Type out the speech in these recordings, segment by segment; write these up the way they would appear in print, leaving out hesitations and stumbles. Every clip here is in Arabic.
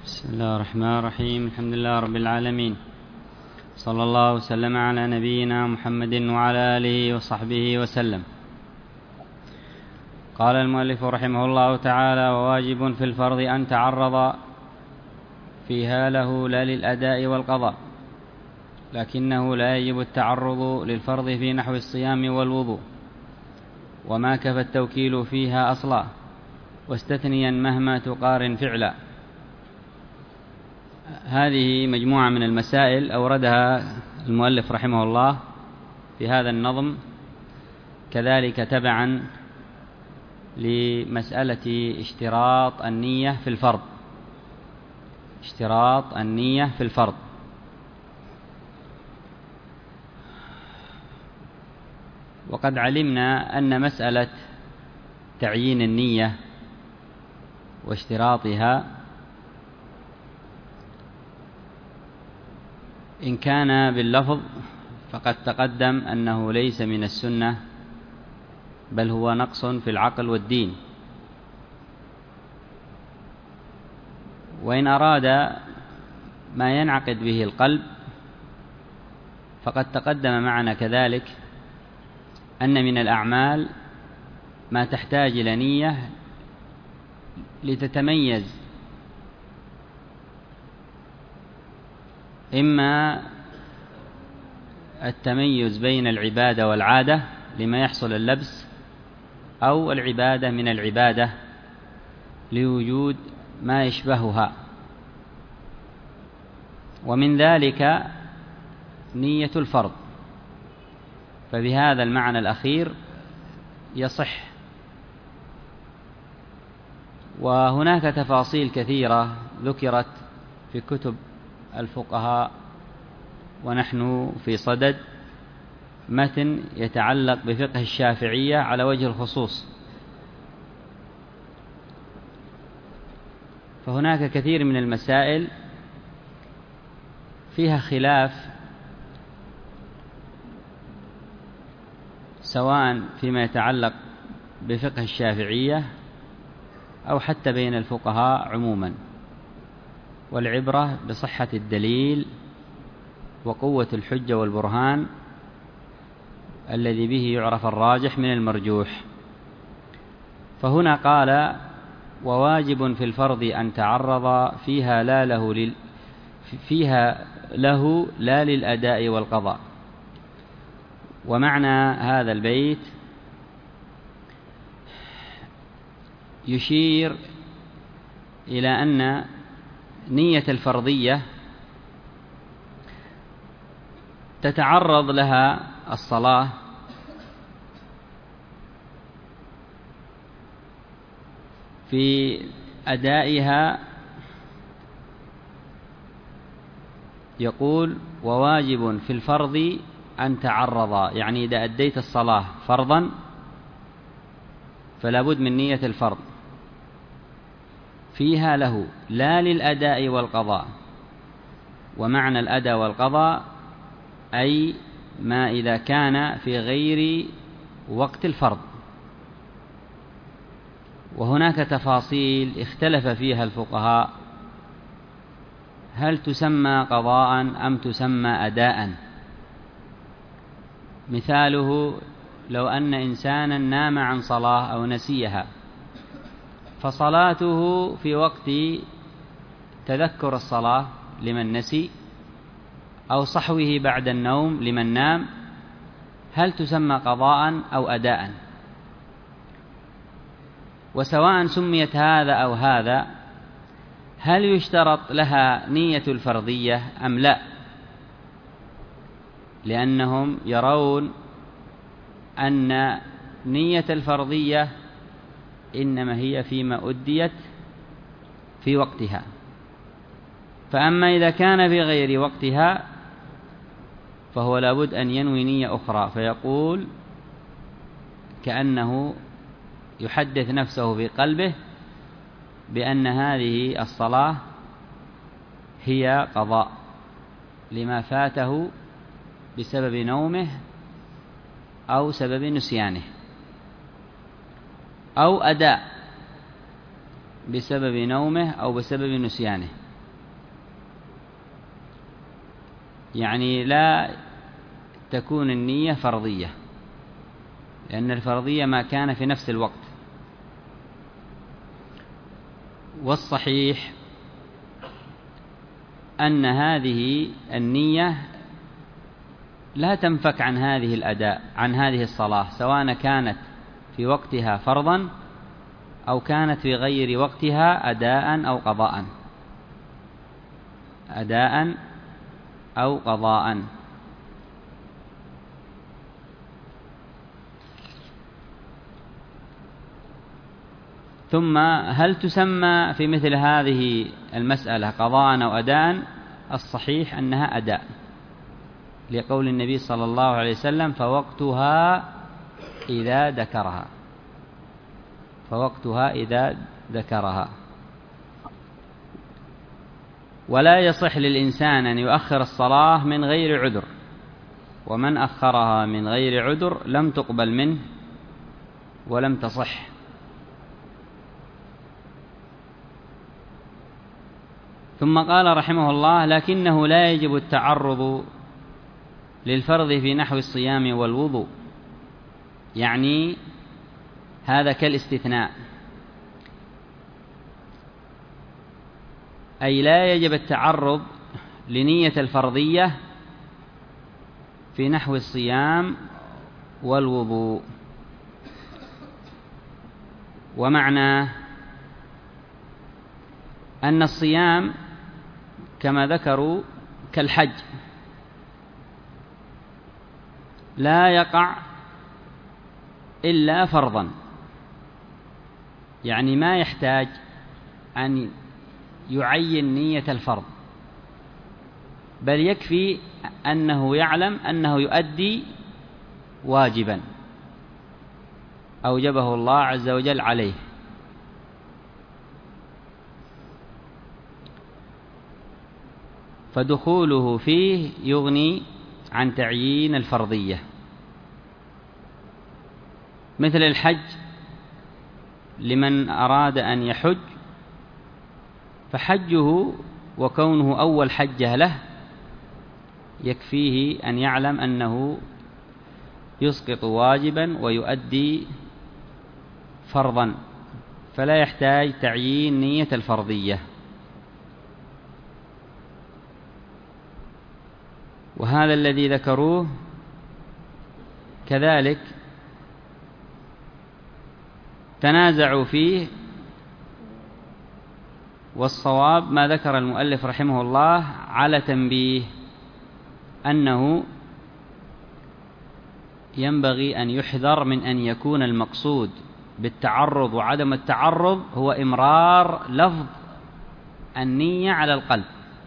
بسم الله الرحمن الرحيم. الحمد لله رب العالمين، صلى الله وسلم على نبينا محمد وعلى آله وصحبه وسلم. قال المؤلف رحمه الله تعالى: وواجب في الفرض أن تعرض فيها له لا للأداء والقضاء، لكنه لا يجب التعرض للفرض في نحو الصيام والوضوء، وما كفى التوكيل فيها أصلا، واستثنيا مهما تقارن فعلا. هذه مجموعة من المسائل أوردها المؤلف رحمه الله في هذا النظم، كذلك تبعا لمسألة اشتراط النية في الفرض. اشتراط النية في الفرض. وقد علمنا أن مسألة تعيين النية واشتراطها إن كان باللفظ فقد تقدم أنه ليس من السنة، بل هو نقص في العقل والدين. وإن أراد ما ينعقد به القلب فقد تقدم معنا كذلك أن من الأعمال ما تحتاج إلى نية لتتميز إما التميز بين العبادة والعادة لما يحصل اللبس، أو العبادة من العبادة لوجود ما يشبهها. ومن ذلك نية الفرض، فبهذا المعنى الأخير يصح. وهناك تفاصيل كثيرة ذكرت في كتب الفقهاء، ونحن في صدد متن يتعلق بفقه الشافعية على وجه الخصوص. فهناك كثير من المسائل فيها خلاف، سواء فيما يتعلق بفقه الشافعية أو حتى بين الفقهاء عموما، والعبرة بصحة الدليل وقوة الحجة والبرهان الذي به يعرف الراجح من المرجوح. فهنا قال: وواجب في الفرض أن تعرض فيها له لا للأداء والقضاء. ومعنى هذا البيت يشير إلى أن نية الفرضية تتعرض لها الصلاة في أدائها. يقول: وواجب في الفرض أن تعرض، يعني إذا أديت الصلاة فرضا فلا بد من نية الفرض فيها له لا للأداء والقضاء. ومعنى الأداء والقضاء أي ما إذا كان في غير وقت الفرض. وهناك تفاصيل اختلف فيها الفقهاء، هل تسمى قضاء أم تسمى أداء؟ مثاله: لو أن إنسانا نام عن صلاة أو نسيها، فصلاته في وقت تذكر الصلاة لمن نسي، أو صحوه بعد النوم لمن نام، هل تسمى قضاء أو أداء؟ وسواء سميت هذا أو هذا، هل يشترط لها نية الفرضية أم لا؟ لأنهم يرون أن نية الفرضية إنما هي فيما أديت في وقتها. فأما إذا كان في غير وقتها فهو لابد أن ينوي نية أخرى، فيقول كأنه يحدث نفسه في قلبه بأن هذه الصلاة هي قضاء لما فاته بسبب نومه أو سبب نسيانه، أو أداء بسبب نومه أو بسبب نسيانه. يعني لا تكون النية فرضية، لأن الفرضية ما كان في نفس الوقت. والصحيح أن هذه النية لا تنفك عن هذه الأداء، عن هذه الصلاة، سواء كانت في وقتها فرضا أو كانت في غير وقتها أداء أو قضاء، أداء أو قضاء. ثم هل تسمى في مثل هذه المسألة قضاء أو أداء؟ الصحيح أنها أداء، لقول النبي صلى الله عليه وسلم: فوقتها إذا ذكرها، فوقتها إذا ذكرها. ولا يصح للإنسان أن يؤخر الصلاة من غير عذر، ومن أخرها من غير عذر لم تقبل منه ولم تصح. ثم قال رحمه الله: لكنه لا يجب التعرض للفرض في نحو الصيام والوضوء. يعني هذا كالاستثناء، أي لا يجب التعرض لنية الفرضية في نحو الصيام والوضوء. ومعنى أن الصيام كما ذكروا كالحج، لا يقع إلا فرضا، يعني ما يحتاج أن يعين نية الفرض، بل يكفي أنه يعلم أنه يؤدي واجبا أوجبه الله عز وجل عليه. فدخوله فيه يغني عن تعيين الفرضية. مثل الحج لمن أراد أن يحج، فحجه وكونه أول حجة له يكفيه أن يعلم أنه يسقط واجبا ويؤدي فرضا، فلا يحتاج تعيين نية الفرضية. وهذا الذي ذكروه كذلك تنازعوا فيه، والصواب ما ذكر المؤلف رحمه الله على تنبيه أنه ينبغي أن يحذر من أن يكون المقصود بالتعرض وعدم التعرض هو إمرار لفظ النية على القلب،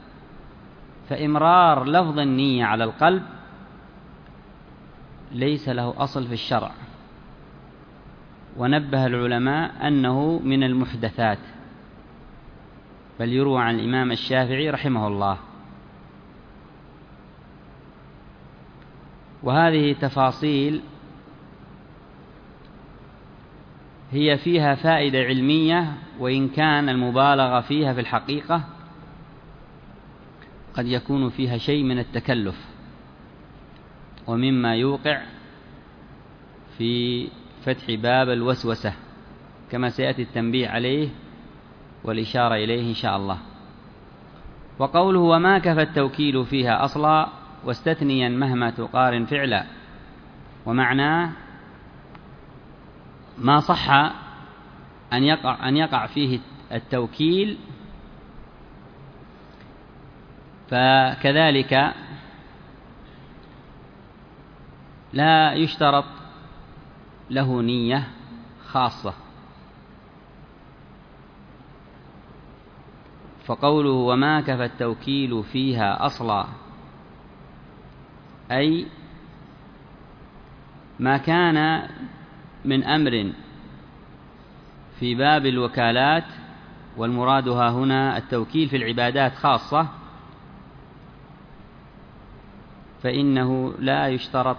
فإمرار لفظ النية على القلب ليس له أصل في الشرع، ونبه العلماء أنه من المحدثات، بل يروى عن الإمام الشافعي رحمه الله. وهذه تفاصيل هي فيها فائدة علمية، وإن كان المبالغة فيها في الحقيقة قد يكون فيها شيء من التكلف، ومما يوقع في فتح باب الوسوسة، كما سيأتي التنبيه عليه والإشارة إليه إن شاء الله. وقوله: وما كفى التوكيل فيها أصلا، واستثنيا مهما تقارن فعلا. ومعناه ما صح أن يقع فيه التوكيل، فكذلك لا يشترط له نية خاصة. فقوله: وما كفى التوكيل فيها أصلا، أي ما كان من أمر في باب الوكالات، والمراد ها هنا التوكيل في العبادات خاصة، فإنه لا يشترط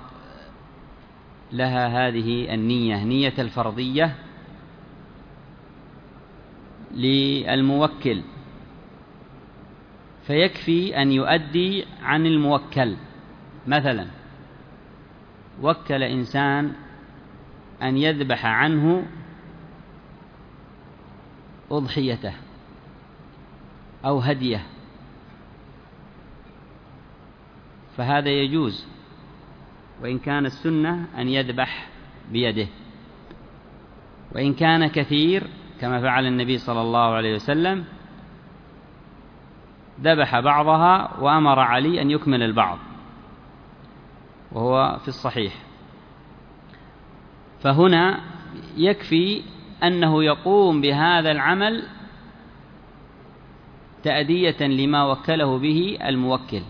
لها هذه النية، نية الفرضية للموكل، فيكفي أن يؤدي عن الموكل. مثلا وكل إنسان أن يذبح عنه أضحيته أو هديه، فهذا يجوز، وإن كان السنة أن يذبح بيده. وإن كان كثير كما فعل النبي صلى الله عليه وسلم ذبح بعضها وأمر علي أن يكمل البعض، وهو في الصحيح. فهنا يكفي أنه يقوم بهذا العمل تأدية لما وكله به الموكل،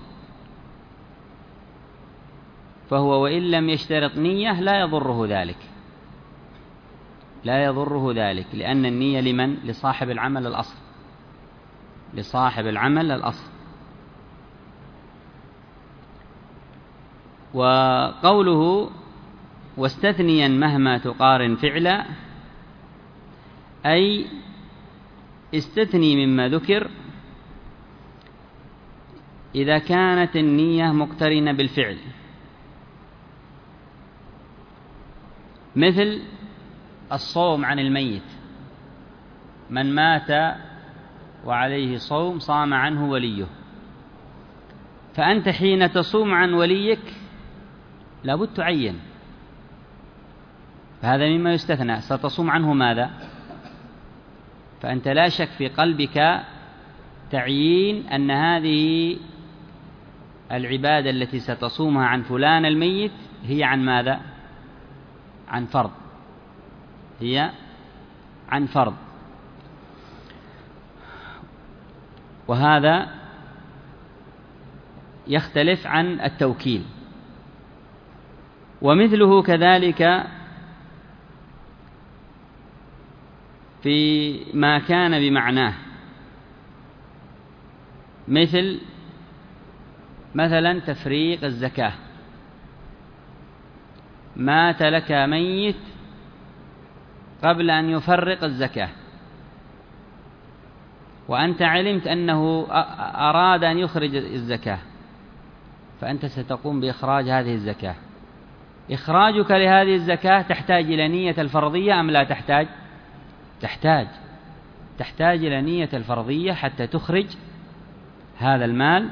فهو وإن لم يشترط نية لا يضره ذلك، لا يضره ذلك، لأن النية لمن؟ لصاحب العمل الأصل، لصاحب العمل الأصل. وقوله واستثنيا مهما تقارن فعلا، أي استثني مما ذكر إذا كانت النية مقترنة بالفعل، مثل الصوم عن الميت، من مات وعليه صوم صام عنه وليه، فأنت حين تصوم عن وليك لابد تعين، فهذا مما يستثنى، ستصوم عنه ماذا؟ فأنت لا شك في قلبك تعيين أن هذه العبادة التي ستصومها عن فلان الميت هي عن ماذا؟ عن فرض، هي عن فرض. وهذا يختلف عن التوكيل. ومثله كذلك في ما كان بمعناه، مثلا تفريق الزكاة، مات لك ميت قبل أن يفرق الزكاة، وأنت علمت أنه أراد أن يخرج الزكاة، فأنت ستقوم بإخراج هذه الزكاة. إخراجك لهذه الزكاة تحتاج إلى نية الفرضية أم لا تحتاج؟ تحتاج إلى نية الفرضية حتى تخرج هذا المال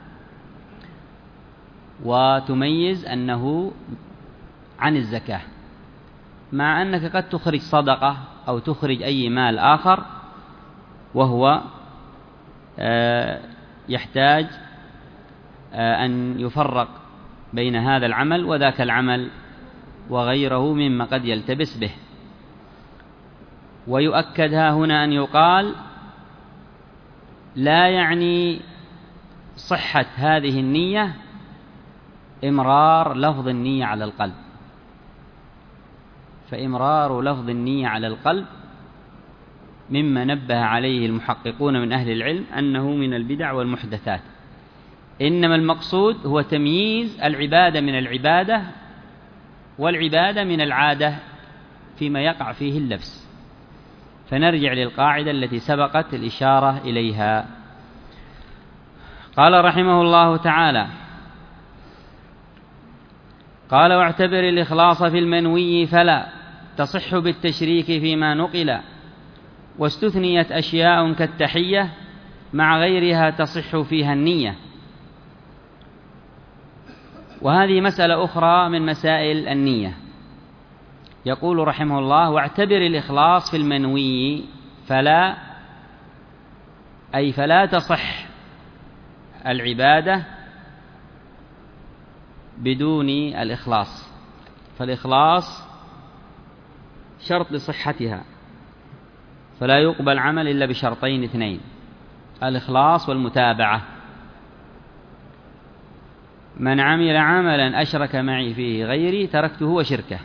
وتميز أنه عن الزكاة، مع أنك قد تخرج صدقة أو تخرج أي مال آخر وهو يحتاج أن يفرق بين هذا العمل وذاك العمل وغيره مما قد يلتبس به. ويؤكد هنا أن يقال لا يعني صحة هذه النية إمرار لفظ النية على القلب، فإمرار لفظ النية على القلب مما نبه عليه المحققون من أهل العلم أنه من البدع والمحدثات، إنما المقصود هو تمييز العبادة من العبادة والعبادة من العادة فيما يقع فيه اللبس. فنرجع للقاعدة التي سبقت الإشارة إليها. قال رحمه الله تعالى: قال واعتبر الإخلاص في المنوي فلا تصح بالتشريك فيما نقل، واستثنيت أشياء كالتحية مع غيرها تصح فيها النية. وهذه مسألة أخرى من مسائل النية. يقول رحمه الله: واعتبر الإخلاص في المنوي فلا، أي فلا تصح العبادة بدون الإخلاص، فالإخلاص شرط لصحتها، فلا يقبل عمل إلا بشرطين اثنين: الإخلاص والمتابعة. من عمل عملا أشرك معي فيه غيري تركته وشركه.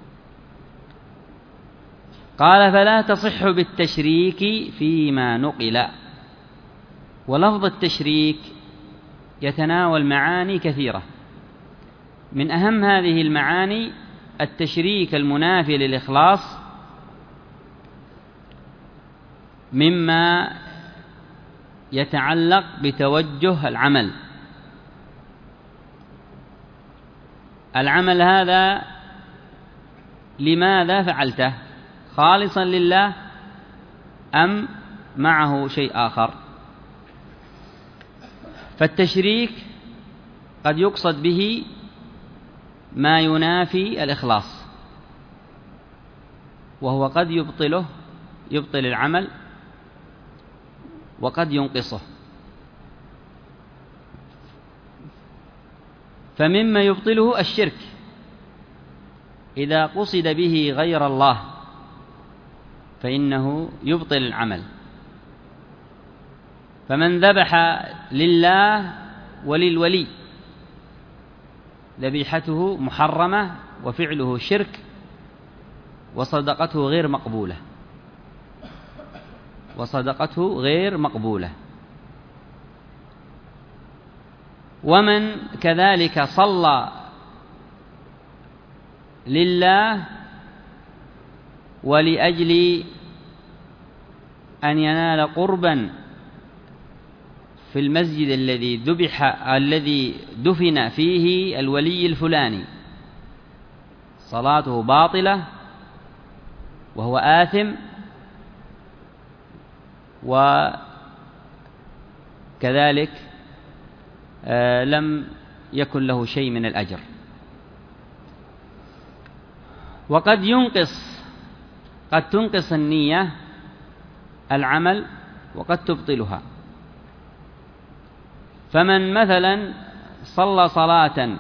قال: فلا تصح بالتشريك فيما نقل. ولفظ التشريك يتناول معاني كثيرة، من أهم هذه المعاني التشريك المنافي للإخلاص، مما يتعلق بتوجه العمل. العمل هذا لماذا فعلته؟ خالصا لله أم معه شيء آخر؟ فالتشريك قد يقصد به ما ينافي الإخلاص، وهو قد يبطل العمل وقد ينقصه. فمما يبطله الشرك إذا قصد به غير الله فإنه يبطل العمل. فمن ذبح لله وللولي ذبيحته محرمة وفعله شرك وصدقته غير مقبولة. ومن كذلك صلى لله ولأجل أن ينال قربا في المسجد الذي دفن فيه الولي الفلاني، صلاته باطلة وهو آثم، وكذلك لم يكن له شيء من الأجر. وقد تنقص النية العمل وقد تبطلها. فمن مثلا صلى صلاة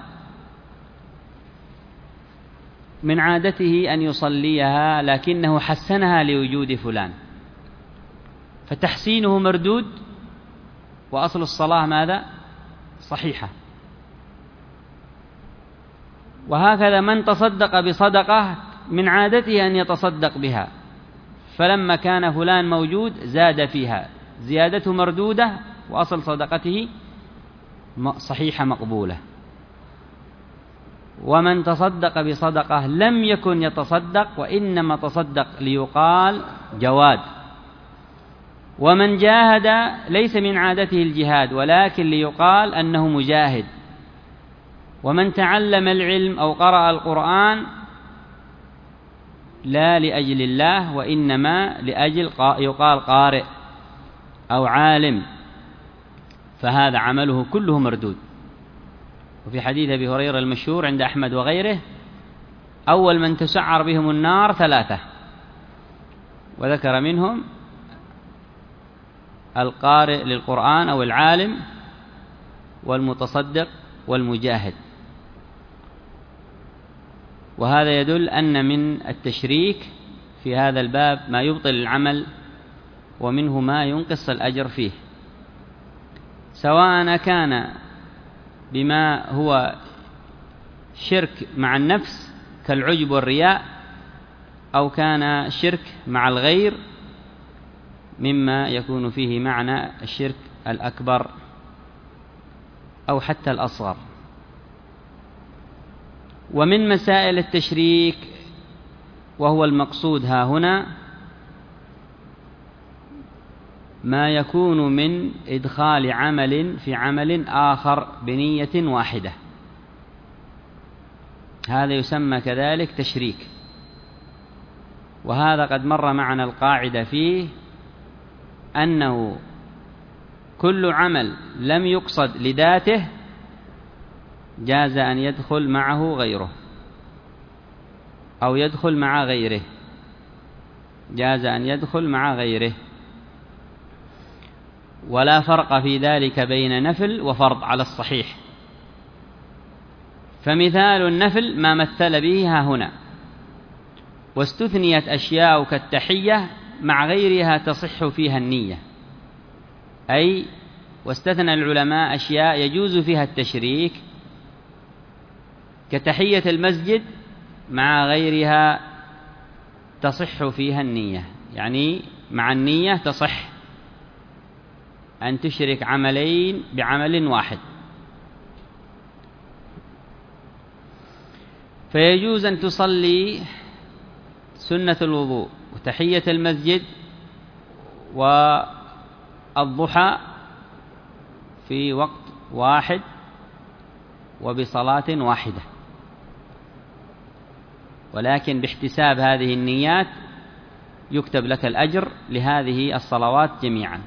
من عادته أن يصليها لكنه حسنها لوجود فلان، فتحسينه مردود وأصل الصلاة ماذا؟ صحيحة. وهكذا من تصدق بصدقة من عادته أن يتصدق بها، فلما كان فلان موجود زاد فيها، زيادته مردودة وأصل صدقته صحيحة مقبولة. ومن تصدق بصدقة لم يكن يتصدق وإنما تصدق ليقال جواد. ومن جاهد ليس من عادته الجهاد ولكن ليقال أنه مجاهد. ومن تعلم العلم أو قرأ القرآن لا لأجل الله وإنما لأجل يقال قارئ أو عالم، فهذا عمله كله مردود. وفي حديث أبي هريرة المشهور عند أحمد وغيره: أول من تسعر بهم النار 3، وذكر منهم القارئ للقرآن أو العالم والمتصدق والمجاهد. وهذا يدل أن من التشريك في هذا الباب ما يبطل العمل ومنه ما ينقص الأجر فيه، سواء كان بما هو شرك مع النفس كالعجب والرياء، أو كان شرك مع الغير مما يكون فيه معنى الشرك الأكبر أو حتى الأصغر. ومن مسائل التشريك وهو المقصود ها هنا ما يكون من إدخال عمل في عمل آخر بنية واحدة، هذا يسمى كذلك تشريك. وهذا قد مر معنا القاعدة فيه أنه كل عمل لم يقصد لذاته جاز أن يدخل معه غيره أو يدخل مع غيره، جاز أن يدخل مع غيره، ولا فرق في ذلك بين نفل وفرض على الصحيح. فمثال النفل ما مثل به ها هنا، واستثنيت أشياء كالتحية مع غيرها تصح فيها النية، أي واستثنى العلماء أشياء يجوز فيها التشريك كتحية المسجد مع غيرها تصح فيها النية، يعني مع النية تصح أن تشرك عملين بعمل واحد. فيجوز أن تصلي سنة الوضوء وتحية المسجد والضحى في وقت واحد وبصلاة واحدة، ولكن باحتساب هذه النيات يكتب لك الأجر لهذه الصلوات جميعا.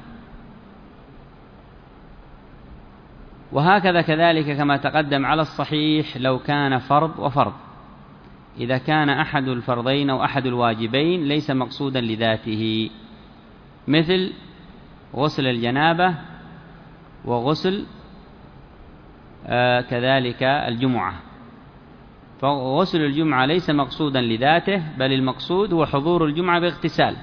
وهكذا كذلك كما تقدم على الصحيح لو كان فرض وفرض، إذا كان أحد الفرضين أو أحد الواجبين ليس مقصودا لذاته، مثل غسل الجنابة وغسل كذلك الجمعة. فغسل الجمعة ليس مقصودا لذاته، بل المقصود هو حضور الجمعة باغتسال،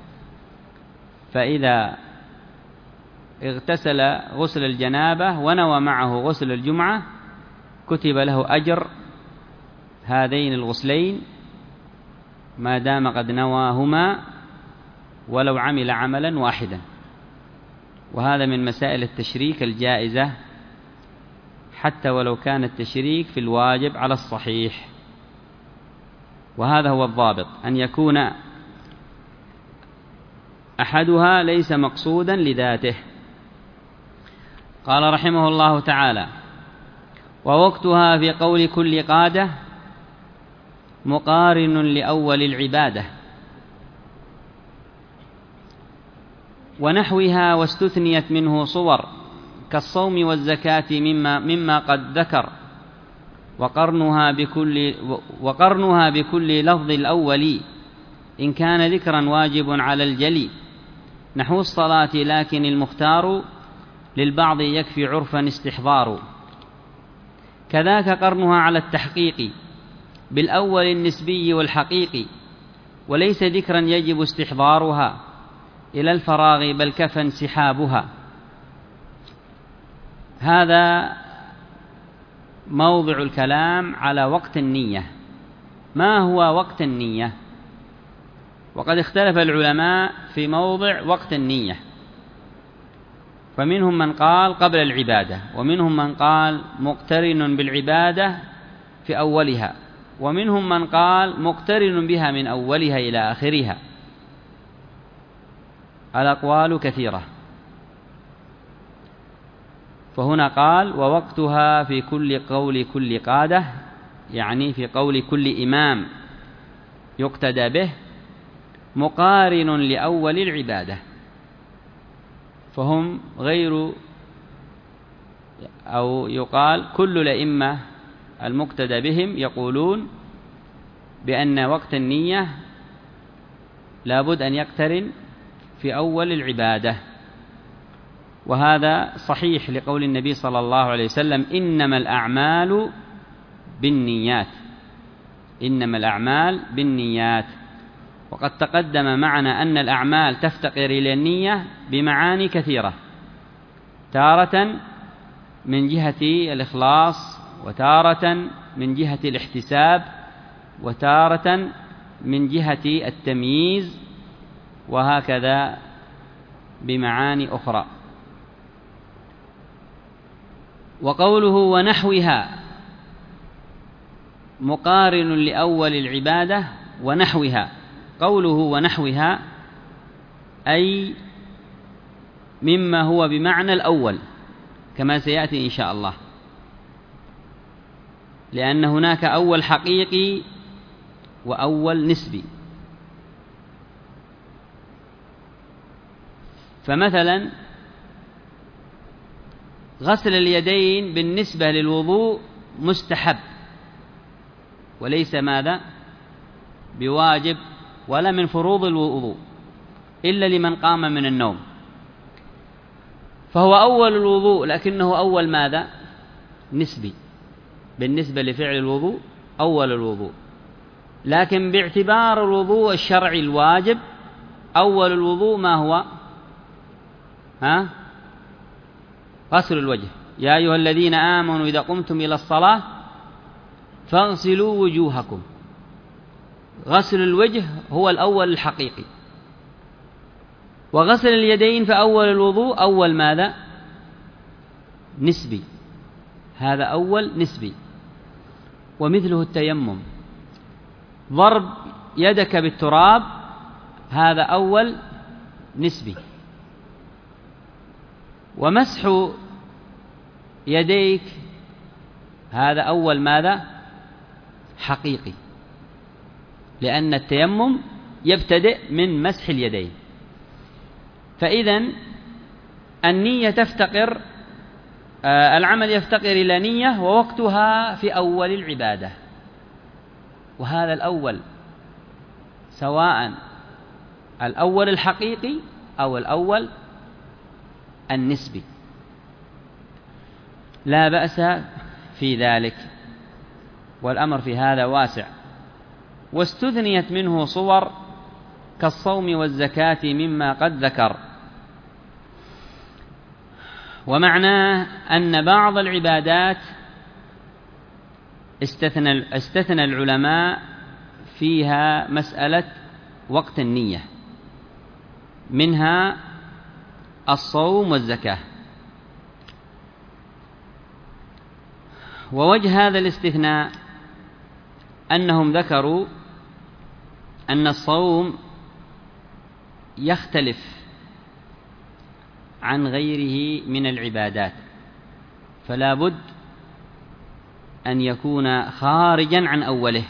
فإذا اغتسل غسل الجنابة ونوى معه غسل الجمعة كتب له أجر هذين الغسلين ما دام قد نواهما ولو عمل عملا واحدا. وهذا من مسائل التشريك الجائزة حتى ولو كان التشريك في الواجب على الصحيح. وهذا هو الضابط، أن يكون أحدها ليس مقصودا لذاته. قال رحمه الله تعالى: ووقتها في قول كل قادة مقارن لأول العبادة ونحوها، واستثنيت منه صور كالصوم والزكاة مما قد ذكر، وقرنها بكل لفظ الأول إن كان ذكرا واجب على الجلي، نحو الصلاة لكن المختار للبعض يكفي عرفا استحضار. كذاك قرنها على التحقيق بالأول النسبي والحقيقي، وليس ذكرا يجب استحضارها إلى الفراغ بل كفى انسحابها. هذا موضع الكلام على وقت النية. ما هو وقت النية؟ وقد اختلف العلماء في موضع وقت النية، فمنهم من قال قبل العبادة، ومنهم من قال مقترن بالعبادة في أولها، ومنهم من قال مقترن بها من أولها إلى آخرها. الأقوال كثيرة. فهنا قال: ووقتها في كل قول كل قادة، يعني في قول كل إمام يقتدى به، مقارن لأول العبادة. فهم غير، أو يقال كل الأئمة المقتدى بهم يقولون بأن وقت النية لابد أن يقترن في أول العبادة. وهذا صحيح لقول النبي صلى الله عليه وسلم: إنما الأعمال بالنيات، إنما الأعمال بالنيات. وقد تقدم معنا أن الأعمال تفتقر إلى النية بمعاني كثيرة، تارة من جهة الإخلاص، وتارة من جهة الاحتساب، وتارة من جهة التمييز، وهكذا بمعاني أخرى. وقوله ونحوها مقارن لأول العبادة ونحوها، قوله ونحوها أي مما هو بمعنى الأول كما سيأتي إن شاء الله، لأن هناك أول حقيقي وأول نسبي. فمثلا غسل اليدين بالنسبة للوضوء مستحب، وليس ماذا بواجب ولا من فروض الوضوء إلا لمن قام من النوم، فهو أول الوضوء، لكنه أول ماذا نسبي بالنسبة لفعل الوضوء، أول الوضوء. لكن باعتبار الوضوء الشرعي الواجب، أول الوضوء ما هو؟ غسل الوجه. يا أيها الذين آمنوا إذا قمتم إلى الصلاة فاغسلوا وجوهكم. غسل الوجه هو الأول الحقيقي. وغسل اليدين فأول الوضوء أول ماذا نسبي، هذا أول نسبي. ومثله التيمم، ضرب يدك بالتراب هذا أول نسبي. ومسح يديك، هذا أول ماذا؟ حقيقي، لأن التيمم يبتدئ من مسح اليدين. فإذن النية تفتقر، العمل يفتقر إلى نية ووقتها في أول العبادة، وهذا الأول سواء الأول الحقيقي أو الأول النسبي لا بأس في ذلك، والأمر في هذا واسع. واستثنيت منه صور كالصوم والزكاة مما قد ذكر. ومعناه أن بعض العبادات استثنى العلماء فيها مسألة وقت النية، منها الصوم والزكاة. ووجه هذا الاستثناء أنهم ذكروا أن الصوم يختلف عن غيره من العبادات، فلا بد أن يكون خارجا عن أوله.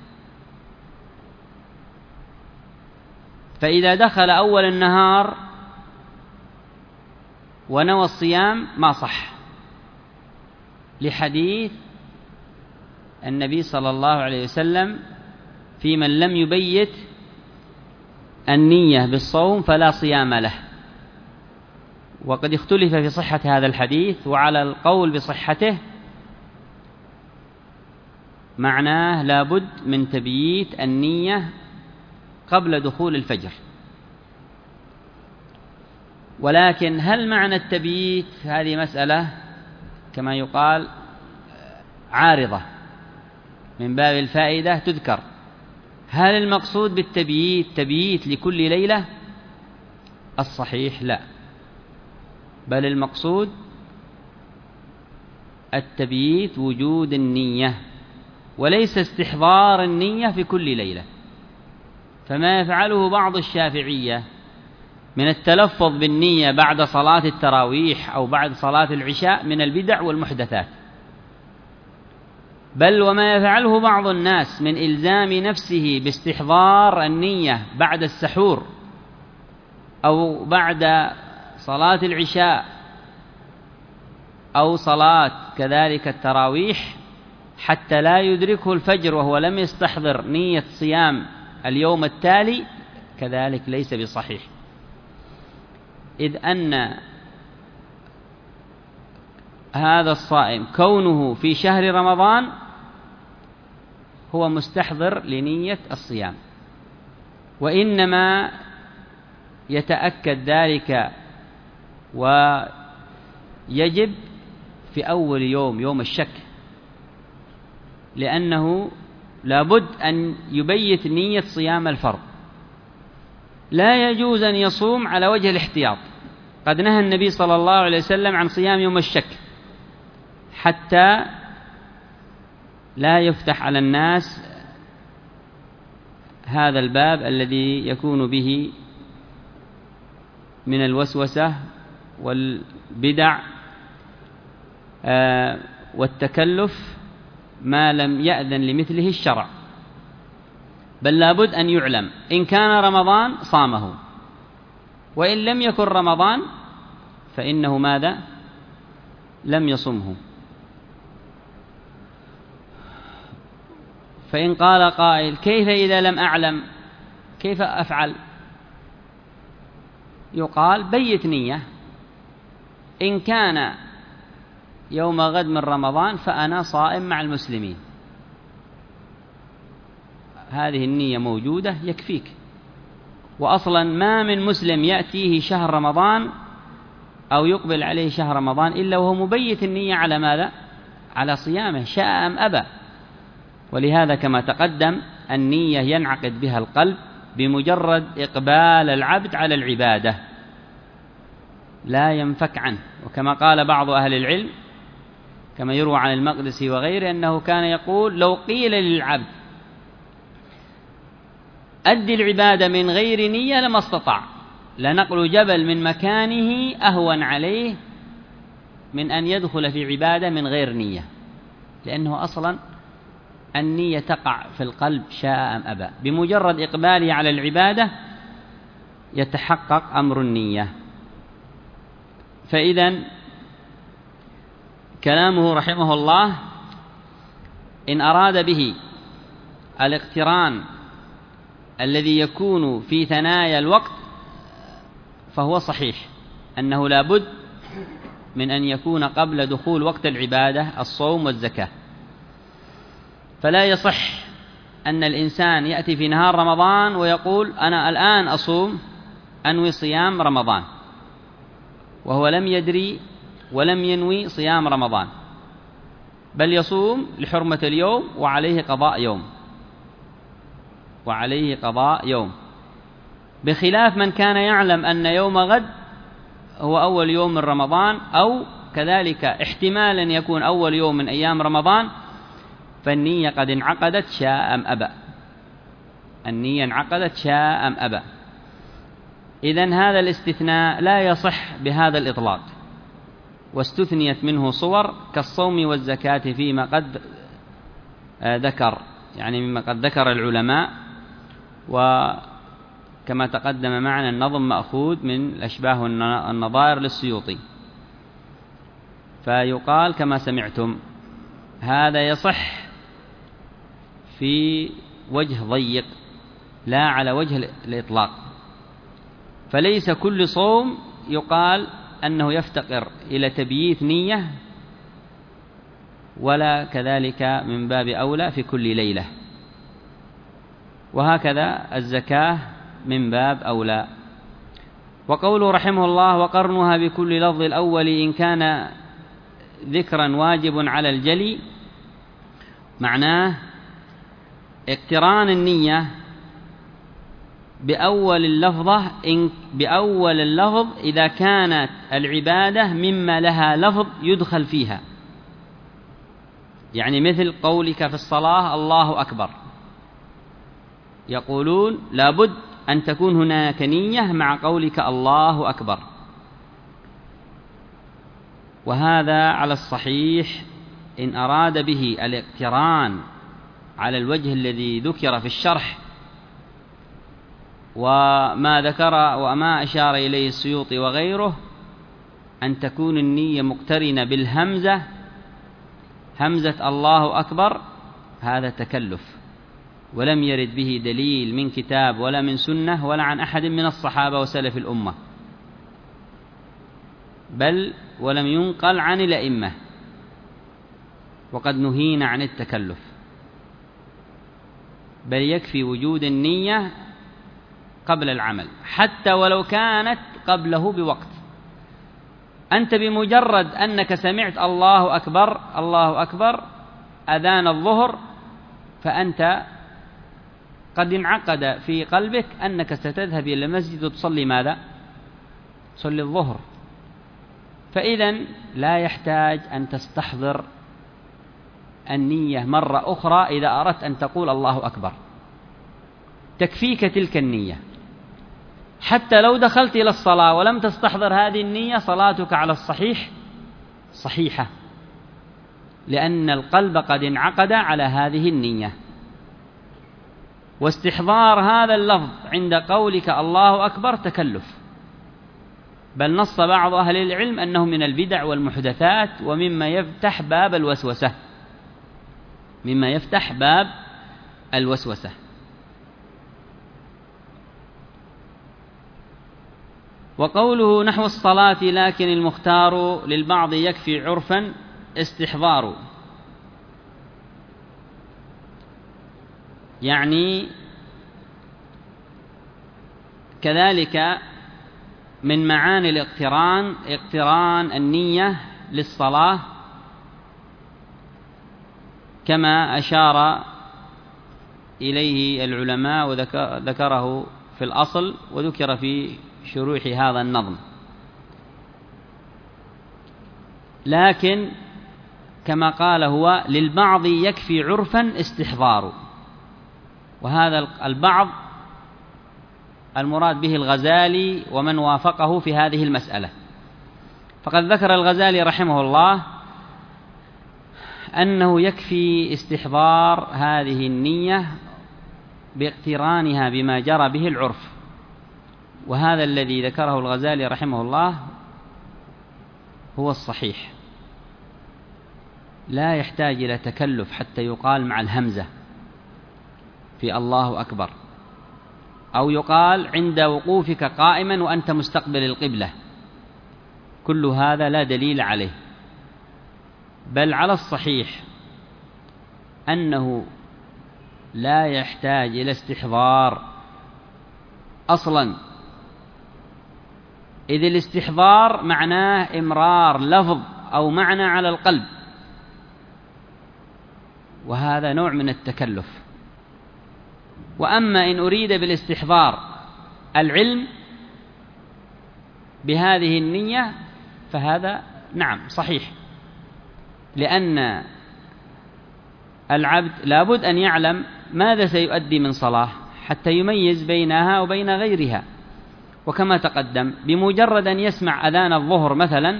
فإذا دخل أول النهار ونوى الصيام ما صح، لحديث النبي صلى الله عليه وسلم في من لم يبيت النية بالصوم فلا صيام له. وقد اختلف في صحة هذا الحديث، وعلى القول بصحته معناه لابد من تبييت النية قبل دخول الفجر. ولكن هل معنى التبييت هذه مسألة كما يقال عارضة من باب الفائدة تذكر. هل المقصود بالتبييت تبييت لكل ليلة؟ الصحيح لا، بل المقصود التبييت وجود النية وليس استحضار النية في كل ليلة. فما يفعله بعض الشافعية من التلفظ بالنية بعد صلاة التراويح أو بعد صلاة العشاء من البدع والمحدثات، بل وما يفعله بعض الناس من إلزام نفسه باستحضار النية بعد السحور أو بعد صلاة العشاء أو صلاة كذلك التراويح حتى لا يدركه الفجر وهو لم يستحضر نية صيام اليوم التالي، كذلك ليس بصحيح، إذ أن هذا الصائم كونه في شهر رمضان هو مستحضر لنية الصيام، وإنما يتأكد ذلك ويجب في أول يوم الشك، لأنه لابد أن يبيت نية صيام الفرض. لا يجوز أن يصوم على وجه الاحتياط، قد نهى النبي صلى الله عليه وسلم عن صيام يوم الشك حتى لا يفتح على الناس هذا الباب الذي يكون به من الوسوسة والبدع والتكلف ما لم يأذن لمثله الشرع. بل لابد أن يعلم إن كان رمضان صامه، وإن لم يكن رمضان فإنه ماذا؟ لم يصمه. فإن قال قائل كيف إذا لم أعلم كيف أفعل؟ يقال بيت نية، إن كان يوم غد من رمضان فأنا صائم مع المسلمين، هذه النية موجودة يكفيك. وأصلا ما من مسلم يأتيه شهر رمضان أو يقبل عليه شهر رمضان إلا وهو مبيت النية على ماذا؟ على صيامه شاء أم أبى. ولهذا كما تقدم النية ينعقد بها القلب بمجرد إقبال العبد على العبادة، لا ينفك عنه. وكما قال بعض أهل العلم كما يروى عن المقدسي وغيره أنه كان يقول لو قيل للعبد أدي العبادة من غير نية لما استطاع، لنقل جبل من مكانه أهون عليه من أن يدخل في عبادة من غير نية، لأنه أصلا النية تقع في القلب شاء أم أبى، بمجرد إقباله على العبادة يتحقق أمر النية. فإذا كلامه رحمه الله إن أراد به الاقتران الذي يكون في ثنايا الوقت فهو صحيح، أنه لا بد من أن يكون قبل دخول وقت العبادة الصوم والزكاة. فلا يصح أن الإنسان يأتي في نهار رمضان ويقول أنا الآن أصوم أنوي صيام رمضان، وهو لم يدري ولم ينوي صيام رمضان، بل يصوم لحرمة اليوم وعليه قضاء يوم، بخلاف من كان يعلم أن يوم غد هو أول يوم من رمضان، أو كذلك احتمال أن يكون أول يوم من أيام رمضان، فالنية قد انعقدت شاء أم أبى. إذن هذا الاستثناء لا يصح بهذا الإطلاق، واستثنيت منه صور كالصوم والزكاة فيما قد ذكر، يعني مما قد ذكر العلماء. وكما تقدم معنا النظم مأخوذ من الأشباه النظائر للسيوطي، فيقال كما سمعتم هذا يصح في وجه ضيق لا على وجه الإطلاق، فليس كل صوم يقال أنه يفتقر إلى تبييت نية، ولا كذلك من باب أولى في كل ليلة، وهكذا الزكاة من باب أولى. وقوله رحمه الله وقرنها بكل لفظ الأول إن كان ذكرا واجب على الجلي، معناه اقتران النية بأول اللفظ إذا كانت العبادة مما لها لفظ يدخل فيها، يعني مثل قولك في الصلاة الله أكبر، يقولون لابد أن تكون هناك نية مع قولك الله أكبر، وهذا على الصحيح إن أراد به الاقتران على الوجه الذي ذكر في الشرح وما ذكر وما أشار إليه السيوطي وغيره، أن تكون النية مقترنة بالهمزة، همزة الله أكبر، هذا تكلف، ولم يرد به دليل من كتاب ولا من سنة ولا عن أحد من الصحابة وسلف الأمة، بل ولم ينقل عن الأئمة، وقد نهينا عن التكلف، بل يكفي وجود النية قبل العمل حتى ولو كانت قبله بوقت. أنت بمجرد أنك سمعت الله أكبر الله أكبر أذان الظهر، فأنت قد انعقد في قلبك أنك ستذهب إلى المسجد وتصلي ماذا؟ تصلي الظهر، فإذا لا يحتاج أن تستحضر النية مرة أخرى إذا أردت أن تقول الله أكبر، تكفيك تلك النية. حتى لو دخلت إلى الصلاة ولم تستحضر هذه النية صلاتك على الصحيح صحيحة، لأن القلب قد انعقد على هذه النية. واستحضار هذا اللفظ عند قولك الله أكبر تكلف، بل نص بعض أهل العلم أنه من البدع والمحدثات ومما يفتح باب الوسوسة. وقوله نحو الصلاة لكن المختار للبعض يكفي عرفا استحضار، يعني كذلك من معاني الاقتران اقتران النية للصلاة، كما أشار إليه العلماء وذكره في الأصل وذكر في شروح هذا النظم. لكن كما قال هو للبعض يكفي عرفا استحضار، وهذا البعض المراد به الغزالي ومن وافقه في هذه المسألة، فقد ذكر الغزالي رحمه الله أنه يكفي استحضار هذه النية باقترانها بما جرى به العرف، وهذا الذي ذكره الغزالي رحمه الله هو الصحيح، لا يحتاج إلى تكلف حتى يقال مع الهمزة في الله أكبر، أو يقال عند وقوفك قائما وأنت مستقبل القبلة، كل هذا لا دليل عليه، بل على الصحيح أنه لا يحتاج إلى استحضار أصلا، إذ الاستحضار معناه إمرار لفظ أو معنى على القلب، وهذا نوع من التكلف. وأما إن أريد بالاستحضار العلم بهذه النية فهذا نعم صحيح، لأن العبد لابد أن يعلم ماذا سيؤدي من صلاة حتى يميز بينها وبين غيرها. وكما تقدم بمجرد أن يسمع أذان الظهر مثلا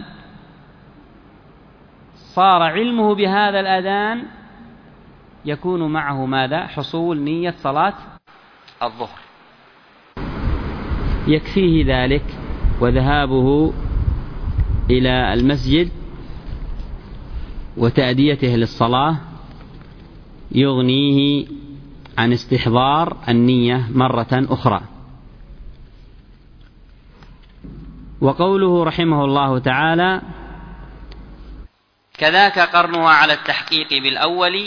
صار علمه بهذا الأذان يكون معه ماذا؟ حصول نية صلاة الظهر، يكفيه ذلك، وذهابه إلى المسجد وتأديته للصلاة يغنيه عن استحضار النية مرة أخرى. وقوله رحمه الله تعالى: كذاك قرنها على التحقيق بالأول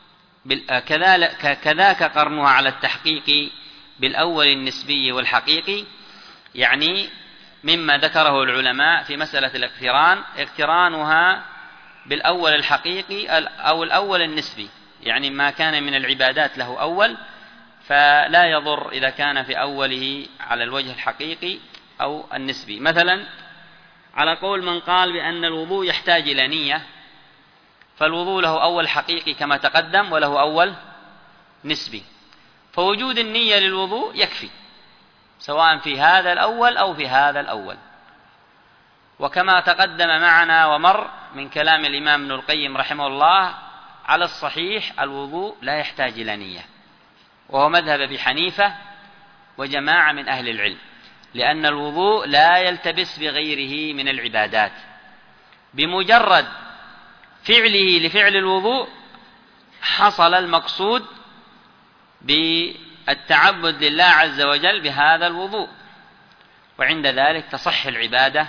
كذاك قرنها على التحقيق بالأول النسبي والحقيقي، يعني مما ذكره العلماء في مسألة الاقتران، اقترانها بالأول الحقيقي أو الأول النسبي، يعني ما كان من العبادات له أول فلا يضر إذا كان في أوله على الوجه الحقيقي أو النسبي. مثلا على قول من قال بأن الوضوء يحتاج إلى نية، فالوضوء له أول حقيقي كما تقدم وله أول نسبي، فوجود النية للوضوء يكفي سواء في هذا الأول أو في هذا الأول. وكما تقدم معنا ومر من كلام الإمام ابن القيم رحمه الله، على الصحيح الوضوء لا يحتاج إلى نية، وهو مذهب أبي حنيفة وجماعة من أهل العلم، لأن الوضوء لا يلتبس بغيره من العبادات، بمجرد فعله لفعل الوضوء حصل المقصود بالتعبد لله عز وجل بهذا الوضوء، وعند ذلك تصح العبادة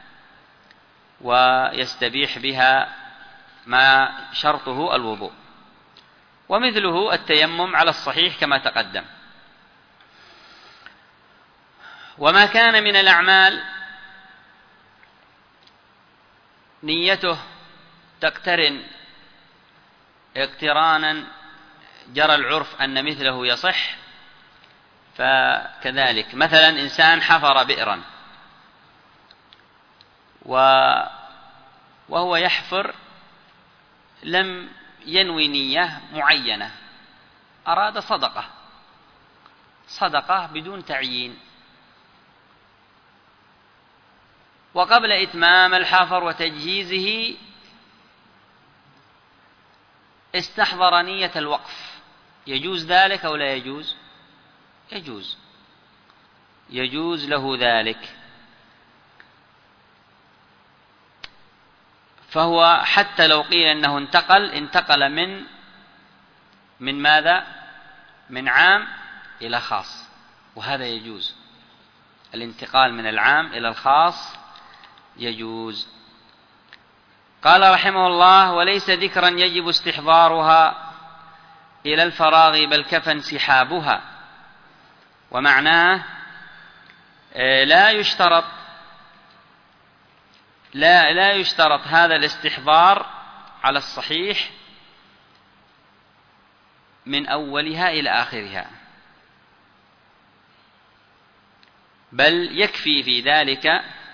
ويستبيح بها ما شرطه الوضوء. ومثله التيمم على الصحيح كما تقدم. وما كان من الأعمال نيته تقترن اقترانا جرى العرف أن مثله يصح، فكذلك مثلا إنسان حفر بئرا وهو يحفر لم ينوي نية معينة، أراد صدقة بدون تعيين، وقبل إتمام الحفر وتجهيزه استحضر نية الوقف، يجوز ذلك أو لا يجوز؟ يجوز له ذلك. فهو حتى لو قيل أنه انتقل من ماذا؟ من عام إلى خاص، وهذا يجوز، الانتقال من العام إلى الخاص يجوز. قال رحمه الله: وليس ذكرا يجب استحضارها إلى الفراغ بل كفى انسحابها. ومعناه لا يشترط هذا الاستحضار على الصحيح من أولها إلى آخرها، بل يكفي في ذلك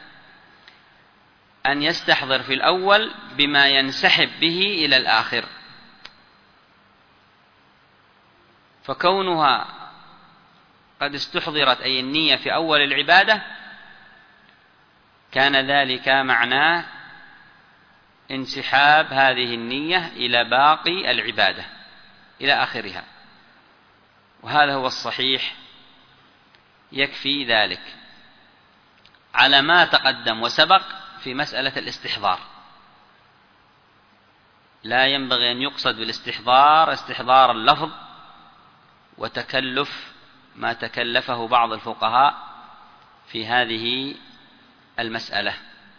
أن يستحضر في الأول بما ينسحب به إلى الآخر. فكونها قد استحضرت أي النية في أول العبادة كان ذلك معناه انسحاب هذه النية إلى باقي العبادة إلى آخرها، وهذا هو الصحيح، يكفي ذلك على ما تقدم وسبق في مسألة الاستحضار. لا ينبغي أن يقصد بالاستحضار استحضار اللفظ وتكلف ما تكلفه بعض الفقهاء في هذه المسألة.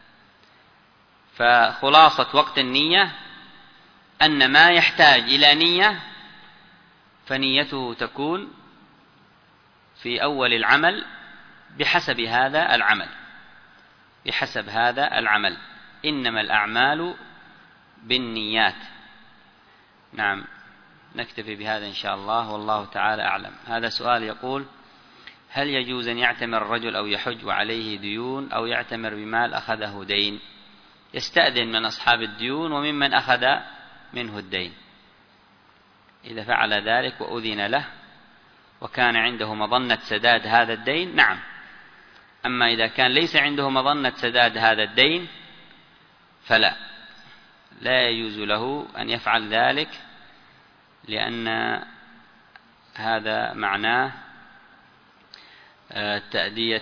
فخلاصة وقت النية أن ما يحتاج إلى نية فنيته تكون في أول العمل بحسب هذا العمل. إنما الأعمال بالنيات. نعم، نكتفي بهذا إن شاء الله، والله تعالى أعلم. هذا سؤال يقول: هل يجوز أن يعتمر الرجل أو يحج وعليه ديون، أو يعتمر بمال أخذه دين؟ يستأذن من أصحاب الديون وممن أخذ منه الدين. إذا فعل ذلك وأذن له وكان عنده مظنة سداد هذا الدين، نعم. أما إذا كان ليس عنده مظنة سداد هذا الدين فلا يجوز له أن يفعل ذلك، لأن هذا معناه تأدية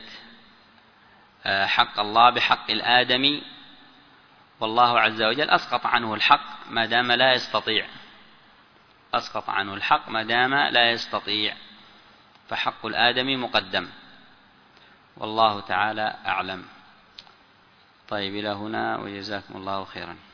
حق الله بحق الآدمي، والله عز وجل أسقط عنه الحق ما دام لا يستطيع، فحق الآدمي مقدم، والله تعالى أعلم. طيب، إلى هنا، وجزاكم الله خيرا.